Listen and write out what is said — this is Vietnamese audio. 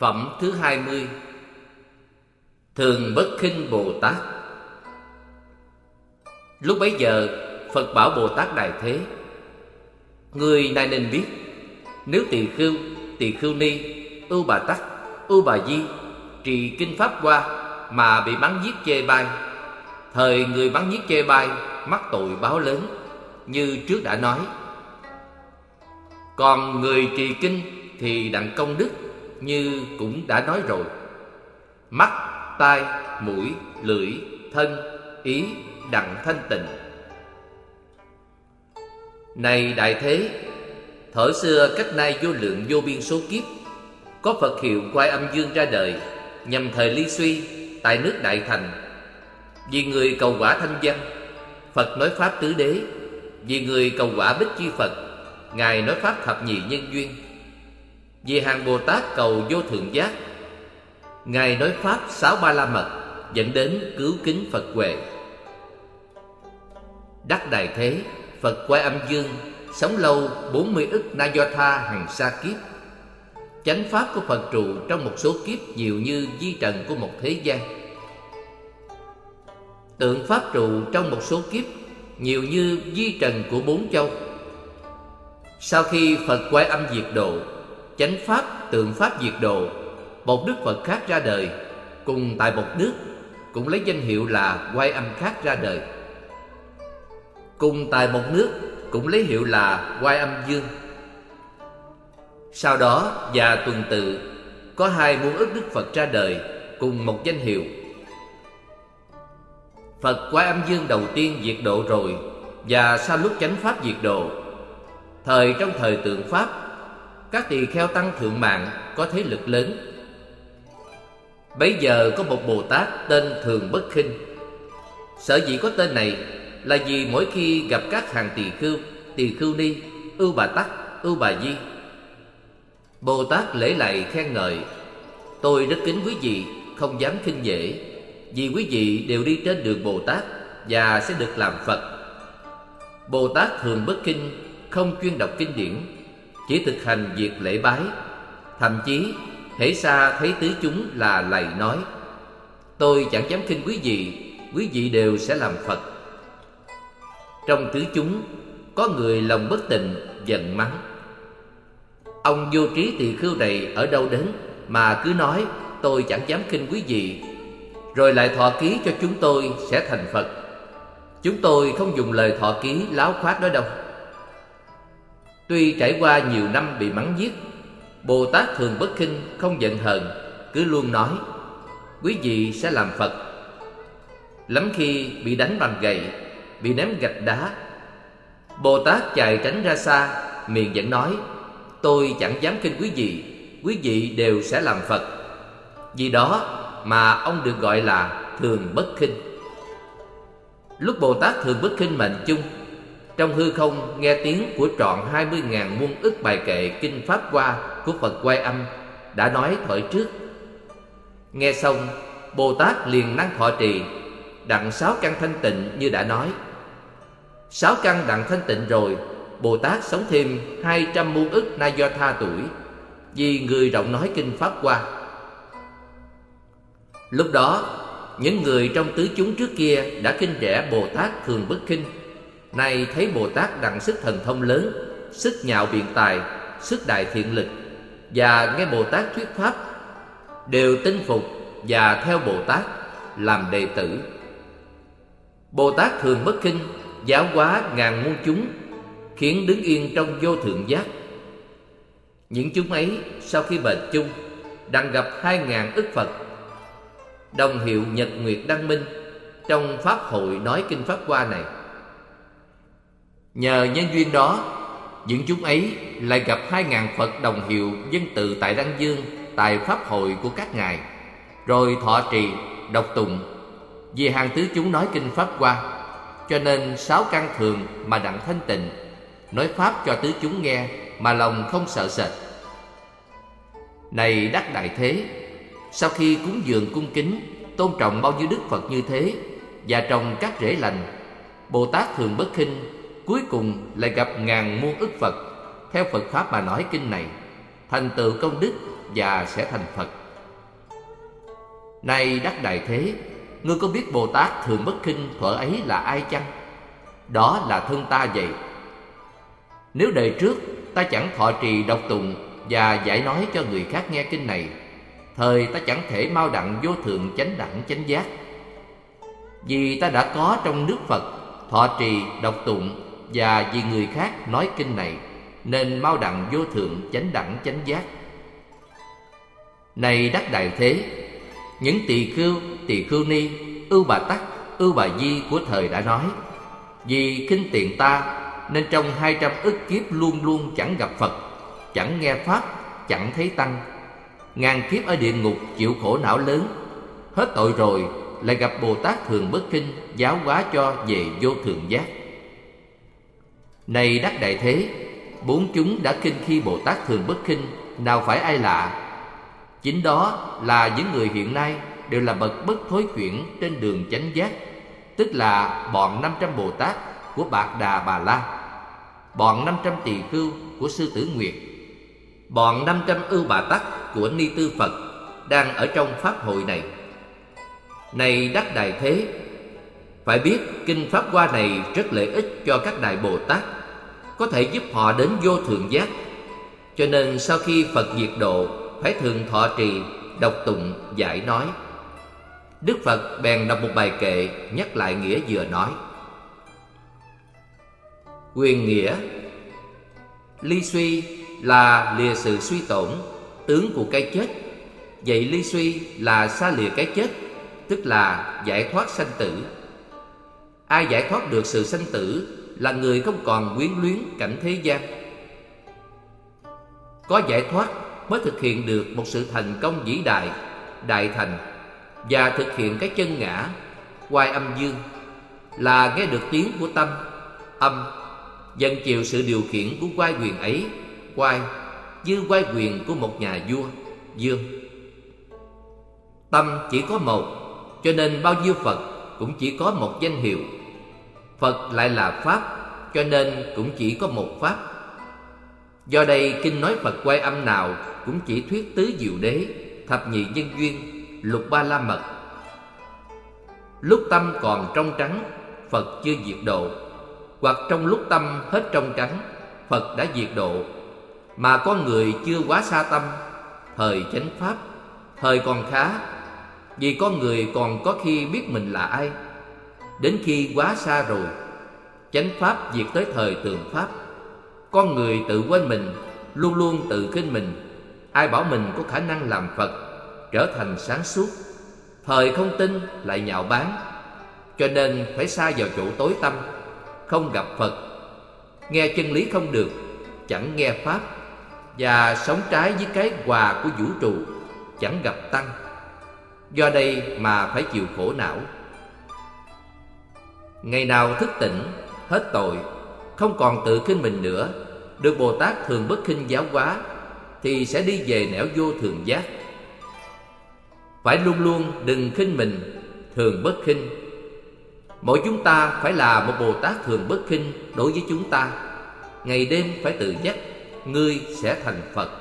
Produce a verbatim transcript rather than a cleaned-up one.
Phẩm thứ hai mươi. Thường Bất Khinh Bồ Tát. Lúc bấy giờ, Phật bảo Bồ Tát Đại Thế: Người này nên biết, nếu tỳ khưu, tỳ khưu ni, ưu bà tắc, ưu bà di trì kinh pháp hoa mà bị bắn giết chê bai, thời người bắn giết chê bai mắc tội báo lớn, như trước đã nói. Còn người trì kinh thì đặng công đức, như cũng đã nói rồi. Mắt, tai, mũi, lưỡi, thân, ý đặng thanh tịnh. Này Đại Thế, thuở xưa cách nay vô lượng vô biên số kiếp, có Phật hiệu Quai Âm Dương ra đời, nhằm thời ly suy tại nước Đại Thành. Vì người cầu quả thanh văn, Phật nói pháp tứ đế. Vì người cầu quả Bích Chi Phật, Ngài nói pháp thập nhị nhân duyên. Vì hàng Bồ Tát cầu vô thượng giác, Ngài nói pháp sáu ba la mật, dẫn đến cứu kính Phật huệ. Đắc Đại Thế, Phật Quai Âm Dương sống lâu bốn mươi ức na do tha hằng sa kiếp. Chánh pháp của Phật trụ trong một số kiếp nhiều như di trần của một thế gian. Tượng pháp trụ trong một số kiếp nhiều như di trần của bốn châu. Sau khi Phật Quai Âm diệt độ, chánh pháp, tượng pháp diệt độ, một đức Phật khác ra đời, cùng tại một nước, cũng lấy danh hiệu là Quai Âm khác ra đời. Cùng tại một nước, cũng lấy hiệu là Quai Âm Dương. Sau đó và tuần tự, có hai muôn ức đức Phật ra đời, cùng một danh hiệu. Phật Quai Âm Dương đầu tiên diệt độ rồi, và sau lúc chánh pháp diệt độ, thời trong thời tượng pháp, các tỳ kheo tăng thượng mạng có thế lực lớn. Bấy giờ có một Bồ Tát tên Thường Bất Khinh. Sở dĩ có tên này là vì mỗi khi gặp các hàng tỳ khưu, tỳ khưu ni, ưu bà tắc, ưu bà di, Bồ Tát lễ lạy khen ngợi: Tôi rất kính quý vị, không dám khinh dễ, vì quý vị đều đi trên đường Bồ Tát và sẽ được làm Phật. Bồ Tát Thường Bất Khinh không chuyên đọc kinh điển, chỉ thực hành việc lễ bái. Thậm chí hễ xa thấy tứ chúng là lạy nói: Tôi chẳng dám khinh quý vị, quý vị đều sẽ làm Phật. Trong tứ chúng có người lòng bất tịnh, giận mắng: Ông vô trí tỳ khưu này ở đâu đến mà cứ nói tôi chẳng dám khinh quý vị, rồi lại thọ ký cho chúng tôi sẽ thành Phật. Chúng tôi không dùng lời thọ ký láo khoác đó đâu. Tuy trải qua nhiều năm bị mắng giết, Bồ Tát Thường Bất Khinh không giận hờn, cứ luôn nói: Quý vị sẽ làm Phật. Lắm khi bị đánh bằng gậy, bị ném gạch đá, Bồ Tát chạy tránh ra xa, miệng vẫn nói: Tôi chẳng dám khinh quý vị, quý vị đều sẽ làm Phật. Vì đó mà ông được gọi là Thường Bất Khinh. Lúc Bồ Tát Thường Bất Khinh mệnh chung, trong hư không nghe tiếng của trọn hai mươi ngàn muôn ức bài kệ kinh pháp hoa của Phật Quai Âm đã nói thuở trước. Nghe xong, Bồ Tát liền năng thọ trì, đặng sáu căn thanh tịnh như đã nói. Sáu căn đặng thanh tịnh rồi, Bồ Tát sống thêm hai trăm muôn ức na do tha tuổi, vì người rộng nói kinh pháp hoa. Lúc đó, những người trong tứ chúng trước kia đã khinh rẻ Bồ Tát Thường Bất Khinh, nay thấy Bồ Tát đặng sức thần thông lớn, sức nhạo biện tài, sức đại thiện lực, và nghe Bồ Tát thuyết pháp, đều tin phục và theo Bồ Tát làm đệ tử. Bồ Tát Thường Bất Khinh giáo hóa ngàn muôn chúng, khiến đứng yên trong vô thượng giác. Những chúng ấy sau khi bền chung, đặng gặp hai ngàn ức Phật, đồng hiệu Nhật Nguyệt Đăng Minh, trong pháp hội nói kinh pháp hoa này. Nhờ nhân duyên đó, những chúng ấy lại gặp hai ngàn Phật đồng hiệu dân tự tại Đăng Dương, tại pháp hội của các ngài, rồi thọ trì, đọc tụng. Vì hàng tứ chúng nói kinh pháp hoa, cho nên sáu căn thường mà đặng thanh tịnh, nói pháp cho tứ chúng nghe mà lòng không sợ sệt. Này Đắc Đại Thế, sau khi cúng dường cung kính, tôn trọng bao nhiêu đức Phật như thế, và trồng các rễ lành, Bồ Tát Thường Bất Khinh cuối cùng lại gặp ngàn muôn ức Phật theo Phật pháp mà nói kinh này, thành tựu công đức và sẽ thành Phật. Này Đắc Đại Thế, ngươi có biết Bồ Tát Thường Bất Khinh thuở ấy là ai chăng? Đó là thân ta vậy. Nếu đời trước ta chẳng thọ trì đọc tụng và giải nói cho người khác nghe kinh này, thời ta chẳng thể mau đặng vô thượng chánh đẳng chánh giác. Vì ta đã có trong nước Phật thọ trì đọc tụng, và vì người khác nói kinh này, nên mau đặng vô thượng chánh đẳng chánh giác. Này Đắc Đại Thế, những tỳ khưu, tỳ khưu ni, ưu bà tắc, ưu bà di của thời đã nói: vì khinh tiện ta nên trong hai trăm ức kiếp luôn luôn chẳng gặp Phật, chẳng nghe pháp, chẳng thấy tăng. Ngàn kiếp ở địa ngục chịu khổ não lớn, hết tội rồi lại gặp Bồ Tát Thường Bất Khinh giáo hóa cho về vô thượng giác. Này Đắc Đại Thế, bốn chúng đã khinh khi Bồ Tát Thường Bất Khinh nào phải ai lạ. Chính đó là những người hiện nay đều là bậc bất thối chuyển trên đường chánh giác, tức là bọn năm trăm Bồ Tát của Bạc Đà Bà La, bọn năm trăm tỳ khưu của Sư Tử Nguyệt, bọn năm trăm ưu bà tắc của Ni Tư Phật đang ở trong pháp hội này. Này Đắc Đại Thế, phải biết kinh Pháp Hoa này rất lợi ích cho các Đại Bồ Tát, có thể giúp họ đến vô thượng giác. Cho nên sau khi Phật diệt độ, phải thường thọ trì, đọc tụng, giải nói. Đức Phật bèn đọc một bài kệ nhắc lại nghĩa vừa nói. Quyền nghĩa: ly suy là lìa sự suy tổn, tướng của cái chết. Vậy ly suy là xa lìa cái chết, tức là giải thoát sanh tử. Ai giải thoát được sự sanh tử là người không còn quyến luyến cảnh thế gian. Có giải thoát mới thực hiện được một sự thành công vĩ đại, đại thành, và thực hiện cái chân ngã, oai âm dương, là nghe được tiếng của tâm, âm, dần chịu sự điều khiển của oai quyền ấy, oai, như oai quyền của một nhà vua, dương. Tâm chỉ có một, cho nên bao nhiêu Phật cũng chỉ có một danh hiệu. Phật lại là Pháp, cho nên cũng chỉ có một Pháp. Do đây kinh nói Phật Oai Âm nào cũng chỉ thuyết tứ diệu đế, thập nhị nhân duyên, lục ba la mật. Lúc tâm còn trong trắng, Phật chưa diệt độ, hoặc trong lúc tâm hết trong trắng, Phật đã diệt độ. Mà con người chưa quá xa tâm, thời chánh pháp, thời còn khá, vì con người còn có khi biết mình là ai. Đến khi quá xa rồi, chánh pháp diệt tới thời tường pháp, con người tự quên mình, luôn luôn tự khinh mình. Ai bảo mình có khả năng làm Phật, trở thành sáng suốt, thời không tin lại nhạo báng. Cho nên phải xa vào chỗ tối tăm, không gặp Phật, nghe chân lý không được, chẳng nghe pháp, và sống trái với cái hòa của vũ trụ, chẳng gặp tăng. Do đây mà phải chịu khổ não. Ngày nào thức tỉnh, hết tội, không còn tự khinh mình nữa, được Bồ Tát Thường Bất Khinh giáo hóa, thì sẽ đi về nẻo vô thường giác. Phải luôn luôn đừng khinh mình, thường bất khinh. Mỗi chúng ta phải là một Bồ Tát Thường Bất Khinh đối với chúng ta. Ngày đêm phải tự nhắc, ngươi sẽ thành Phật.